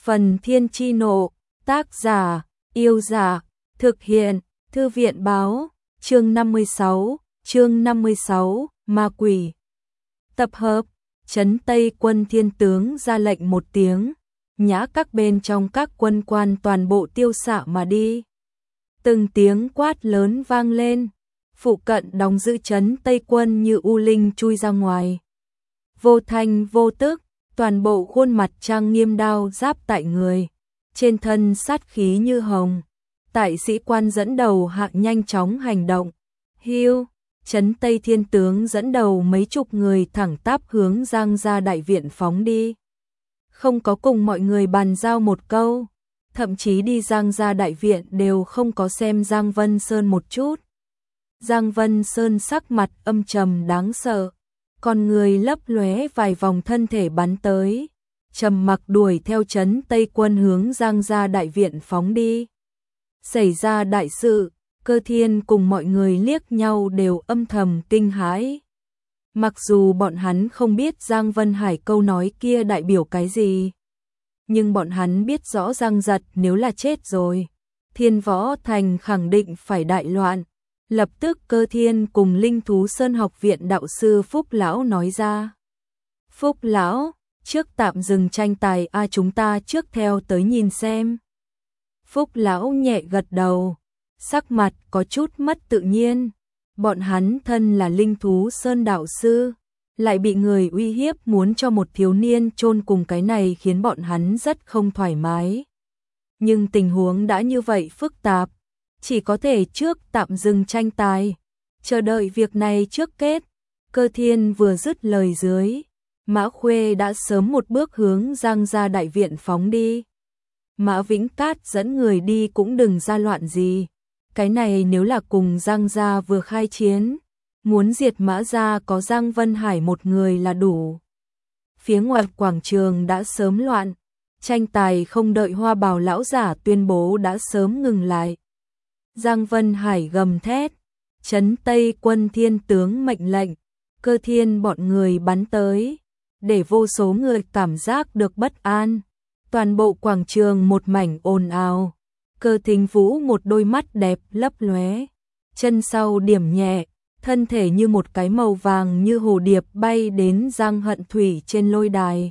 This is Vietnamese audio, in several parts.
Phần Thiên Chi Nộ, tác giả, Yêu Dạ, thực hiện, Thư viện Báo, chương 56, Ma Quỷ. Tập hợp, trấn Tây quân Thiên tướng ra lệnh một tiếng, nhã các bên trong các quân quan toàn bộ tiêu xạ mà đi. Từng tiếng quát lớn vang lên, phụ cận đóng giữ trấn Tây quân như u linh chui ra ngoài. Vô thanh vô tức, toàn bộ khuôn mặt trang nghiêm đao giáp tại người, trên thân sát khí như hồng. Tại sĩ quan dẫn đầu hạng nhanh chóng hành động. Hưu, trấn Tây Thiên tướng dẫn đầu mấy chục người thẳng tắp hướng Giang Gia đại viện phóng đi. Không có cùng mọi người bàn giao một câu, thậm chí đi Giang Gia đại viện đều không có xem Giang Vân Sơn một chút. Giang Vân Sơn sắc mặt âm trầm đáng sợ, con người lấp lóe vài vòng thân thể bắn tới, trầm mặc đuổi theo trấn Tây quân hướng Giang Gia đại viện phóng đi. Xảy ra đại sự, Cơ Thiên cùng mọi người liếc nhau đều âm thầm kinh hãi. Mặc dù bọn hắn không biết Giang Vân Hải câu nói kia đại biểu cái gì, nhưng bọn hắn biết rõ Giang Giật nếu là chết rồi, Thiên Võ Thành khẳng định phải đại loạn. Lập tức Cơ Thiên cùng Linh Thú Sơn học viện đạo sư Phúc Lão nói ra. Phúc Lão, trước tạm dừng tranh tài chúng ta trước theo tới nhìn xem. Phúc Lão nhẹ gật đầu, sắc mặt có chút mất tự nhiên. Bọn hắn thân là Linh Thú Sơn đạo sư, lại bị người uy hiếp muốn cho một thiếu niên chôn cùng cái này khiến bọn hắn rất không thoải mái. Nhưng tình huống đã như vậy phức tạp, chỉ có thể trước tạm dừng tranh tài, chờ đợi việc này trước kết. Cơ Thiên vừa dứt lời dưới, Mã Khuê đã sớm một bước hướng Giang Gia đại viện phóng đi. Mã Vĩnh Cát dẫn người đi cũng đừng ra loạn gì. Cái này nếu là cùng Giang Gia vừa khai chiến, muốn diệt Mã Gia có Giang Vân Hải một người là đủ. Phía ngoài quảng trường đã sớm loạn, tranh tài không đợi Hoa Bào lão giả tuyên bố đã sớm ngừng lại. Giang Vân Hải gầm thét, trấn Tây quân Thiên tướng mệnh lệnh, Cơ Thiên bọn người bắn tới, để vô số người cảm giác được bất an. Toàn bộ quảng trường một mảnh ồn ào. Cơ Thính Vũ một đôi mắt đẹp lấp lóe, chân sau điểm nhẹ, thân thể như một cái màu vàng như hồ điệp bay đến Giang Hận Thủy trên lôi đài.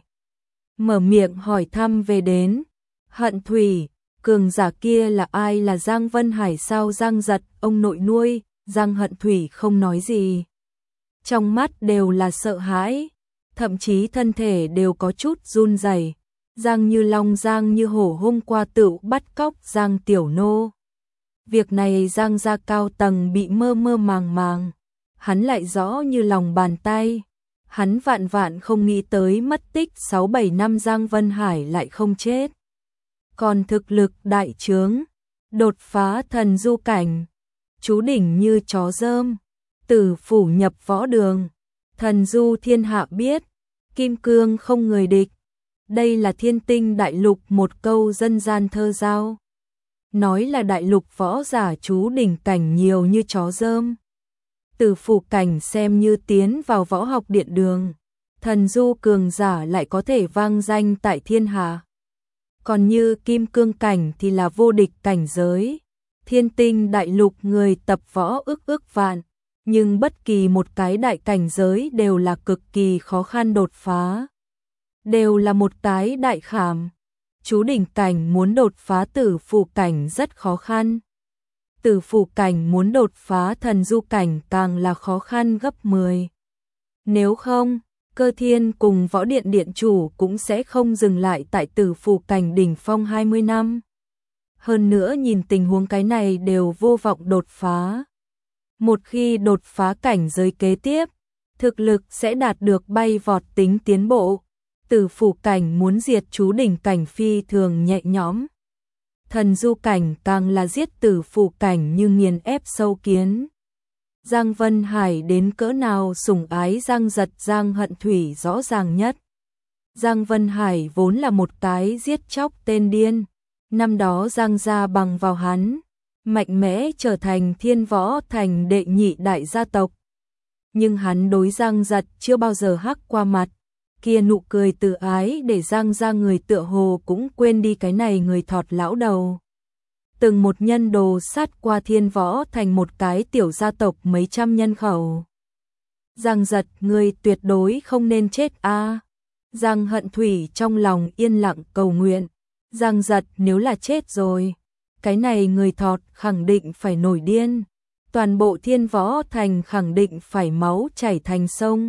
Mở miệng hỏi thăm về đến Hận Thủy, cường giả kia là ai, là Giang Vân Hải sao? Giang Giật, ông nội nuôi. Giang Hận Thủy không nói gì, trong mắt đều là sợ hãi, thậm chí thân thể đều có chút run rẩy. Giang Như Long Giang Như Hổ hôm qua tự bắt cóc Giang Tiểu Nô. Việc này Giang Gia cao tầng bị mơ mơ màng màng, hắn lại rõ như lòng bàn tay. Hắn vạn vạn không nghĩ tới mất tích 6-7 năm Giang Vân Hải lại không chết, còn thực lực đại trướng, đột phá thần du cảnh, chú đỉnh như chó rơm, tử phủ nhập võ đường, thần du thiên hạ biết, kim cương không người địch. Đây là Thiên Tinh đại lục một câu dân gian thơ giao, nói là đại lục võ giả chú đỉnh cảnh nhiều như chó rơm. Tử phủ cảnh xem như tiến vào võ học điện đường, thần du cường giả lại có thể vang danh tại thiên hạ. Còn như kim cương cảnh thì là vô địch cảnh giới. Thiên Tinh đại lục người tập võ ức vạn, nhưng bất kỳ một cái đại cảnh giới đều là cực kỳ khó khăn đột phá, đều là một cái đại khảm. Chú đỉnh cảnh muốn đột phá tử phủ cảnh rất khó khăn, tử phủ cảnh muốn đột phá thần du cảnh càng là khó khăn gấp 10. Nếu không, Cơ Thiên cùng võ điện điện chủ cũng sẽ không dừng lại tại tử phủ cảnh đỉnh phong 20 năm. Hơn nữa nhìn tình huống cái này đều vô vọng đột phá. Một khi đột phá cảnh giới kế tiếp, thực lực sẽ đạt được bay vọt tính tiến bộ. Tử phủ cảnh muốn diệt chú đỉnh cảnh phi thường nhẹ nhõm. Thần du cảnh càng là giết tử phủ cảnh như nghiền ép sâu kiến. Giang Vân Hải đến cỡ nào sủng ái Giang Giật, Giang Hận Thủy rõ ràng nhất. Giang Vân Hải vốn là một cái giết chóc tên điên. Năm đó Giang Gia bằng vào hắn, mạnh mẽ trở thành Thiên Võ Thành đệ nhị đại gia tộc. Nhưng hắn đối Giang Giật chưa bao giờ hắc qua mặt, kia nụ cười từ ái để Giang ra người tựa hồ cũng quên đi cái này người thọt lão đầu. Từng một nhân đồ sát qua Thiên Võ thành một cái tiểu gia tộc mấy trăm nhân khẩu. Giang Giật, ngươi tuyệt đối không nên chết a. Giang Hận Thủy trong lòng yên lặng cầu nguyện. Giang Giật, nếu là chết rồi, cái này người thọt khẳng định phải nổi điên. Toàn bộ Thiên Võ thành khẳng định phải máu chảy thành sông.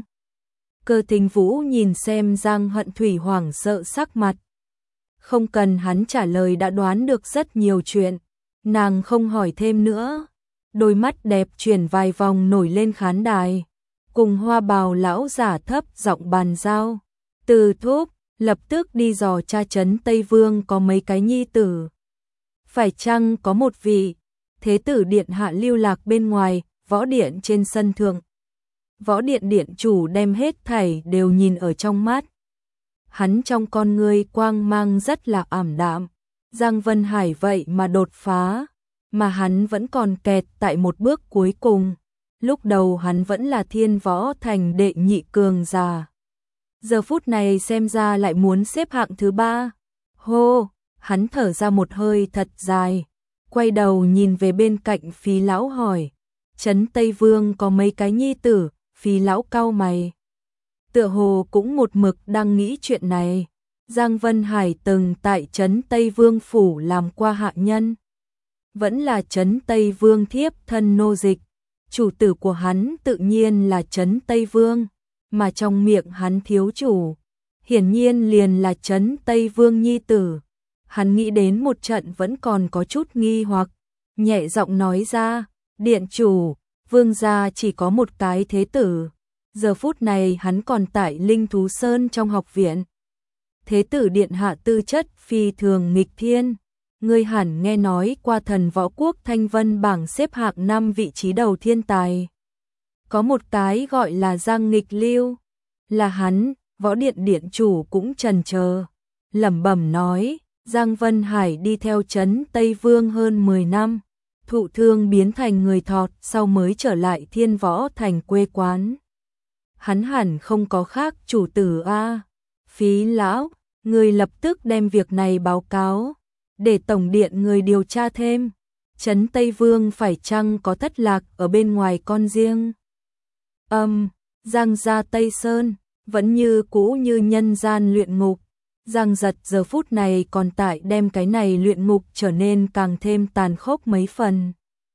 Cơ Thính Vũ nhìn xem Giang Hận Thủy hoảng sợ sắc mặt. Không cần hắn trả lời đã đoán được rất nhiều chuyện. Nàng không hỏi thêm nữa. Đôi mắt đẹp chuyển vài vòng nổi lên khán đài. Cùng Hoa Bào lão giả thấp giọng bàn giao. Từ Thúc lập tức đi dò tra trấn Tây Vương có mấy cái nhi tử. Phải chăng có một vị thế tử điện hạ lưu lạc bên ngoài, võ điện trên sân thượng. Võ điện điện chủ đem hết thảy đều nhìn ở trong mắt. Hắn trong con ngươi quang mang rất là ảm đạm. Giang Vân Hải vậy mà đột phá, mà hắn vẫn còn kẹt tại một bước cuối cùng. Lúc đầu hắn vẫn là Thiên Võ thành đệ nhị cường giả. Giờ phút này xem ra lại muốn xếp hạng thứ 3. Hô, hắn thở ra một hơi thật dài, quay đầu nhìn về bên cạnh Phí lão hỏi, trấn Tây Vương có mấy cái nhi tử? Phí lão cau mày. Tựa hồ cũng một mực đang nghĩ chuyện này. Giang Vân Hải từng tại trấn Tây Vương phủ làm qua hạ nhân. Vẫn là trấn Tây Vương thiếp thân nô dịch. Chủ tử của hắn tự nhiên là trấn Tây Vương, mà trong miệng hắn thiếu chủ, hiển nhiên liền là trấn Tây Vương nhi tử. Hắn nghĩ đến một trận vẫn còn có chút nghi hoặc, nhẹ giọng nói ra, điện chủ, vương gia chỉ có một cái thế tử. Giờ phút này hắn còn tại Linh Thú Sơn trong học viện. Thế tử điện hạ tư chất phi thường nghịch thiên. Ngươi hẳn nghe nói qua thần võ quốc Thanh Vân bảng xếp hạng 5 vị trí đầu thiên tài. Có một cái gọi là Giang Nghịch Lưu. Là hắn, võ điện điện chủ cũng chần chờ, lẩm bẩm nói, Giang Vân Hải đi theo trấn Tây Vương hơn 10 năm. Thụ thương biến thành người thọt sau mới trở lại Thiên Võ thành quê quán. Hắn hẳn không có khác chủ tử a. Phí lão, người lập tức đem việc này báo cáo, để tổng điện người điều tra thêm. Trấn Tây Vương phải chăng có thất lạc ở bên ngoài con riêng? Giang gia Tây Sơn, vẫn như cũ như nhân gian luyện ngục. Giang Giật giờ phút này còn tại đem cái này luyện ngục trở nên càng thêm tàn khốc mấy phần.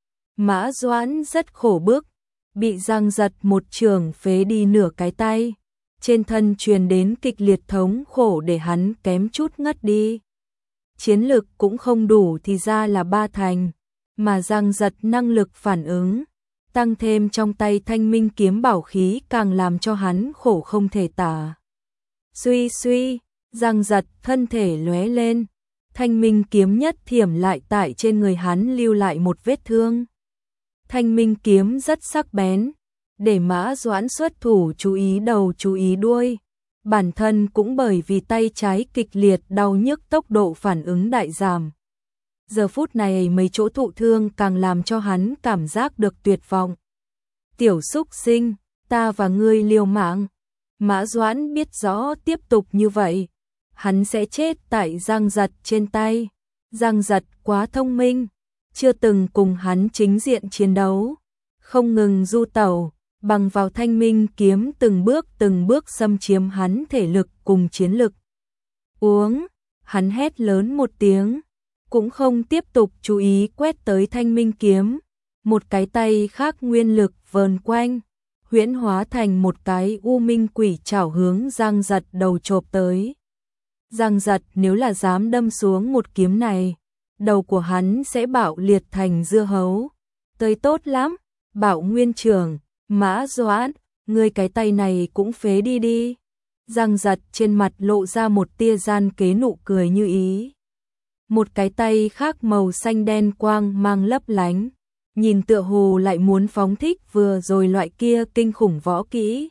Mã Doãn rất khổ bức, bị Giang Giật một trường phế đi nửa cái tay, trên thân truyền đến kịch liệt thống khổ để hắn kém chút ngất đi. Chiến lực cũng không đủ thì ra là 3 thành, mà Giang Giật năng lực phản ứng, tăng thêm trong tay Thanh Minh kiếm bảo khí càng làm cho hắn khổ không thể tả. Suy suy, Giang Giật thân thể lóe lên, Thanh Minh kiếm nhất thiểm lại tại trên người hắn lưu lại một vết thương. Thanh Minh kiếm rất sắc bén, để Mã Doãn xuất thủ chú ý đầu chú ý đuôi. Bản thân cũng bởi vì tay trái kịch liệt đau nhức tốc độ phản ứng đại giảm. Giờ phút này mấy chỗ thụ thương càng làm cho hắn cảm giác được tuyệt vọng. Tiểu xúc sinh, ta và ngươi liều mạng. Mã Doãn biết rõ tiếp tục như vậy, hắn sẽ chết tại Giang Giật trên tay. Giang Giật quá thông minh, chưa từng cùng hắn chính diện chiến đấu, không ngừng du tẩu, bằng vào Thanh Minh kiếm từng bước xâm chiếm hắn thể lực cùng chiến lực. Uống, hắn hét lớn một tiếng, cũng không tiếp tục chú ý quét tới Thanh Minh kiếm, một cái tay khác nguyên lực vờn quanh, huyễn hóa thành một cái u minh quỷ trảo hướng Giang Giật đầu chộp tới. Giang Giật nếu là dám đâm xuống một kiếm này, đầu của hắn sẽ bạo liệt thành dưa hấu. Tới tốt lắm, Bảo Nguyên Trưởng, Mã Doãn, ngươi cái tay này cũng phế đi đi. Giang Giật trên mặt lộ ra một tia gian kế nụ cười như ý. Một cái tay khác màu xanh đen quang mang lấp lánh, nhìn tựa hồ lại muốn phóng thích vừa rồi loại kia kinh khủng võ kỹ.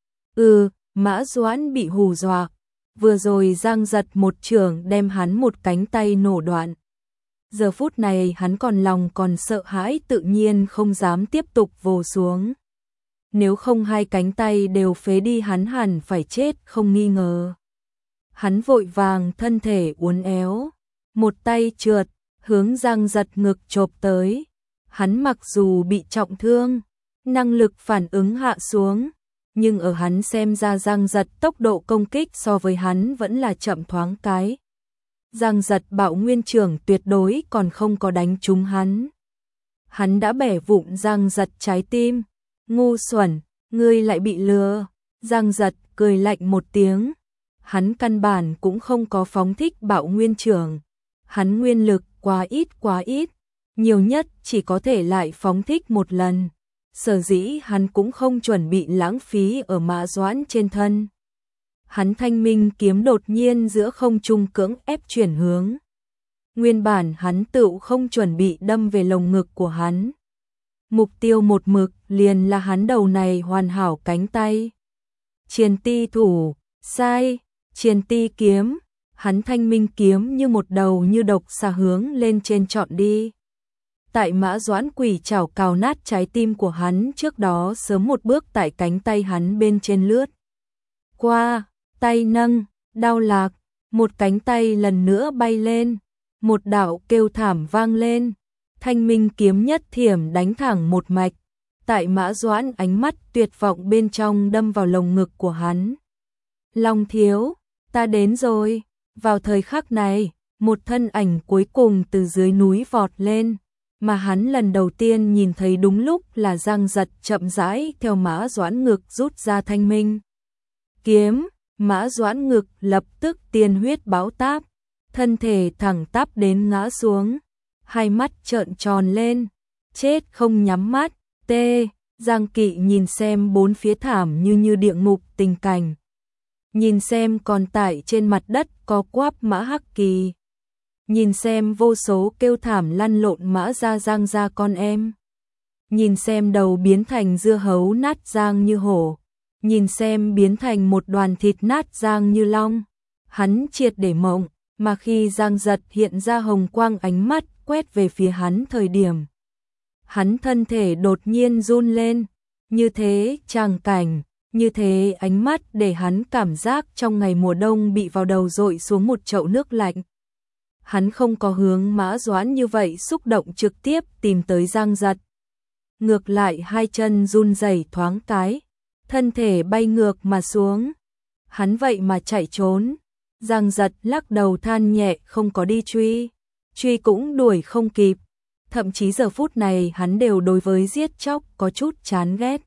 Mã Doãn bị hù dọa, vừa rồi Giang Giật một chưởng đem hắn một cánh tay nổ đoạn. Giờ phút này hắn còn lòng còn sợ hãi tự nhiên không dám tiếp tục vồ xuống. nếu không hai cánh tay đều phế đi hắn hẳn phải chết không nghi ngờ. Hắn vội vàng thân thể uốn éo, một tay trượt, hướng Giang Giật ngực chộp tới. Hắn mặc dù bị trọng thương, năng lực phản ứng hạ xuống, nhưng ở hắn xem ra Giang Giật tốc độ công kích so với hắn vẫn là chậm thoáng cái. Giang Giật bạo nguyên trưởng tuyệt đối còn không có đánh trúng hắn. Hắn đã bẻ vụn Giang Giật trái tim. Ngu xuẩn, ngươi lại bị lừa. Giang Giật cười lạnh một tiếng. Hắn căn bản cũng không có phóng thích bạo nguyên trưởng. Hắn nguyên lực quá ít, nhiều nhất chỉ có thể lại phóng thích một lần. Sở dĩ hắn cũng không chuẩn bị lãng phí ở Mã Doãn trên thân. Hắn thanh minh kiếm đột nhiên giữa không trung cưỡng ép chuyển hướng. Nguyên bản hắn tự không chuẩn bị đâm về lồng ngực của hắn. Mục tiêu một mực liền là hắn đầu này hoàn hảo cánh tay. Triền ti thủ, sai, triền ti kiếm, hắn thanh minh kiếm như một đầu như độc xà hướng lên trên chọn đi. Tại Mã Doãn quỷ chảo cào nát trái tim của hắn trước đó sớm một bước tại cánh tay hắn bên trên lướt. Qua, tay nâng, đau lạc, một cánh tay lần nữa bay lên, một đạo kêu thảm vang lên. Thanh minh kiếm nhất thiểm đánh thẳng một mạch, tại Mã Doãn ánh mắt tuyệt vọng bên trong đâm vào lồng ngực của hắn. Long thiếu, ta đến rồi. Vào thời khắc này, một thân ảnh cuối cùng từ dưới núi vọt lên, mà hắn lần đầu tiên nhìn thấy đúng lúc là Giang Giật chậm rãi theo Mã Doãn ngực rút ra thanh minh kiếm. Mã Doãn ngực lập tức tiên huyết báo táp, thân thể thẳng tắp đến ngã xuống. Hai mắt trợn tròn lên, chết không nhắm mắt. Giang Kỵ nhìn xem bốn phía thảm như địa ngục tình cảnh. Nhìn xem còn tại trên mặt đất có quắp Mã Hắc Kỳ. Nhìn xem vô số kêu thảm lăn lộn Mã Gia Giang gia con em. Nhìn xem đầu biến thành dưa hấu nát giang như hổ. Nhìn xem biến thành một đoàn thịt nát giang như long. Hắn triệt để mộng, mà khi Giang Giật hiện ra hồng quang ánh mắt quét về phía hắn thời điểm. Hắn thân thể đột nhiên run lên, như thế tràng cảnh, như thế ánh mắt để hắn cảm giác trong ngày mùa đông bị vào đầu dội xuống một chậu nước lạnh. Hắn không có hướng Mã Doãn như vậy xúc động trực tiếp tìm tới Giang Giật. Ngược lại hai chân run rẩy thoáng cái, thân thể bay ngược mà xuống. Hắn vậy mà chạy trốn. Giang Giật lắc đầu than nhẹ không có đi truy cũng đuổi không kịp. Thậm chí giờ phút này hắn đều đối với giết chóc có chút chán ghét.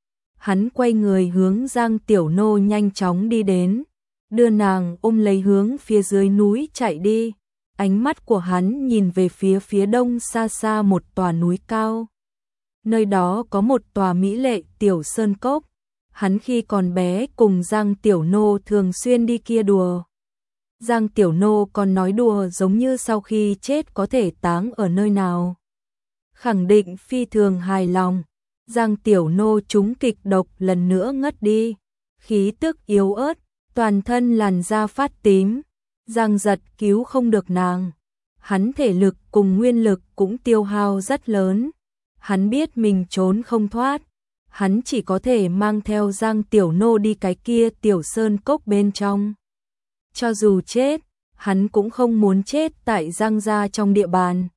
Hắn quay người hướng Giang Tiểu Nô nhanh chóng đi đến, đưa nàng ôm lấy hướng phía dưới núi chạy đi. Ánh mắt của hắn nhìn về phía đông xa xa một tòa núi cao. Nơi đó có một tòa mỹ lệ tiểu sơn cốc. Hắn khi còn bé cùng Giang Tiểu Nô thường xuyên đi kia đùa. Giang Tiểu Nô còn nói đùa giống như sau khi chết có thể táng ở nơi nào. Khẳng định phi thường hài lòng. Giang Tiểu Nô trúng kịch độc lần nữa ngất đi. Khí tức yếu ớt, toàn thân làn da phát tím. Giang Giật cứu không được nàng. Hắn thể lực cùng nguyên lực cũng tiêu hao rất lớn. Hắn biết mình trốn không thoát. Hắn chỉ có thể mang theo Giang Tiểu Nô đi cái kia tiểu sơn cốc bên trong. Cho dù chết, hắn cũng không muốn chết tại Giang gia trong địa bàn.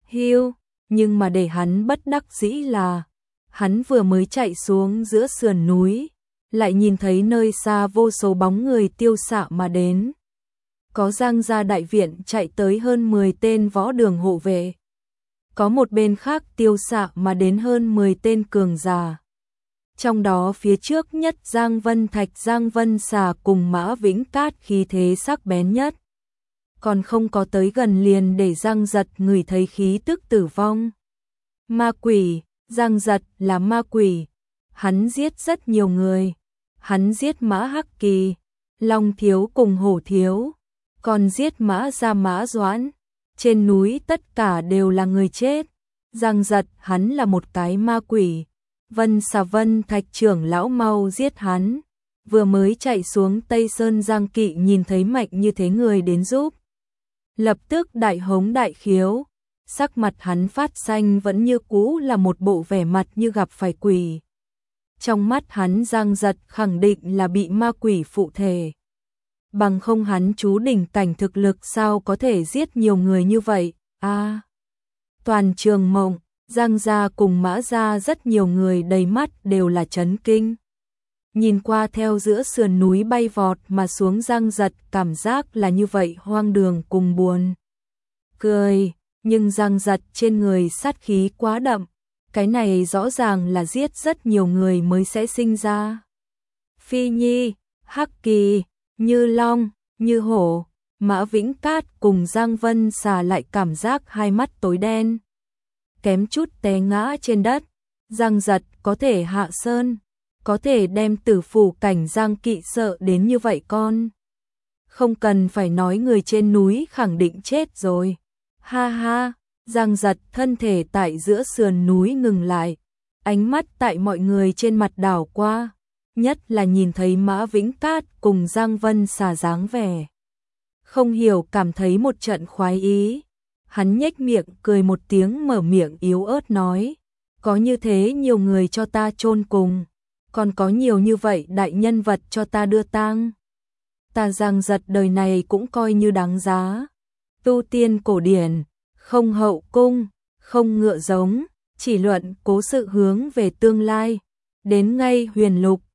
Nhưng mà để hắn bất đắc dĩ là, hắn vừa mới chạy xuống giữa sườn núi, lại nhìn thấy nơi xa vô số bóng người tiêu xạ mà đến. Có Giang gia đại viện chạy tới hơn 10 tên võ đường hộ vệ. Có một bên khác tiêu xạ mà đến hơn 10 tên cường giả. Trong đó phía trước nhất Giang Vân Thạch Giang Vân Xà cùng Mã Vĩnh Cát khí thế sắc bén nhất. Còn không có tới gần liền để Giang Giật ngửi thấy khí tức tử vong. Ma quỷ, Giang Giật là ma quỷ. Hắn giết rất nhiều người. Hắn giết Mã Hắc Kỳ, Long Thiếu cùng Hổ Thiếu. Còn giết Mã Gia Mã Doãn. Trên núi tất cả đều là người chết. Giang Giật hắn là một cái ma quỷ. Vân Xà Vân Thạch trưởng lão mau giết hắn. Vừa mới chạy xuống Tây Sơn Giang Kỵ nhìn thấy mạnh như thế người đến giúp. Lập tức đại hống đại khiếu. Sắc mặt hắn phát xanh vẫn như cũ là một bộ vẻ mặt như gặp phải quỷ. Trong mắt hắn Giang Giật khẳng định là bị ma quỷ phụ thể. Bằng không hắn chú đỉnh cảnh thực lực sao có thể giết nhiều người như vậy, Toàn Trường Mộng, Giang gia cùng Mã gia rất nhiều người đầy mắt đều là chấn kinh. Nhìn qua theo giữa sườn núi bay vọt mà xuống Giang Giật cảm giác là như vậy hoang đường cùng buồn cười, nhưng Giang Giật trên người sát khí quá đậm, cái này rõ ràng là giết rất nhiều người mới sẽ sinh ra. Phi Nhi, Hắc Kỳ, Như Long, Như Hổ, Mã Vĩnh Cát cùng Giang Vân Xà lại cảm giác hai mắt tối đen, kém chút té ngã trên đất. Giang Giật có thể hạ sơn, có thể đem Tử Phủ cảnh Giang Kỵ sợ đến như vậy con. Không cần phải nói người trên núi khẳng định chết rồi. Ha ha, Giang Giật thân thể tại giữa sườn núi ngừng lại, ánh mắt tại mọi người trên mặt đảo qua, nhất là nhìn thấy Mã Vĩnh Cát cùng Giang Vân Xà dáng vẻ. Không hiểu cảm thấy một trận khoái ý. Hắn nhếch miệng cười một tiếng mở miệng yếu ớt nói, có như thế nhiều người cho ta chôn cùng, còn có nhiều như vậy đại nhân vật cho ta đưa tang. Ta Giang Giật đời này cũng coi như đáng giá. Tu tiên cổ điển, không hậu cung, không ngựa giống, chỉ luận cố sự hướng về tương lai. Đến ngay huyền lục,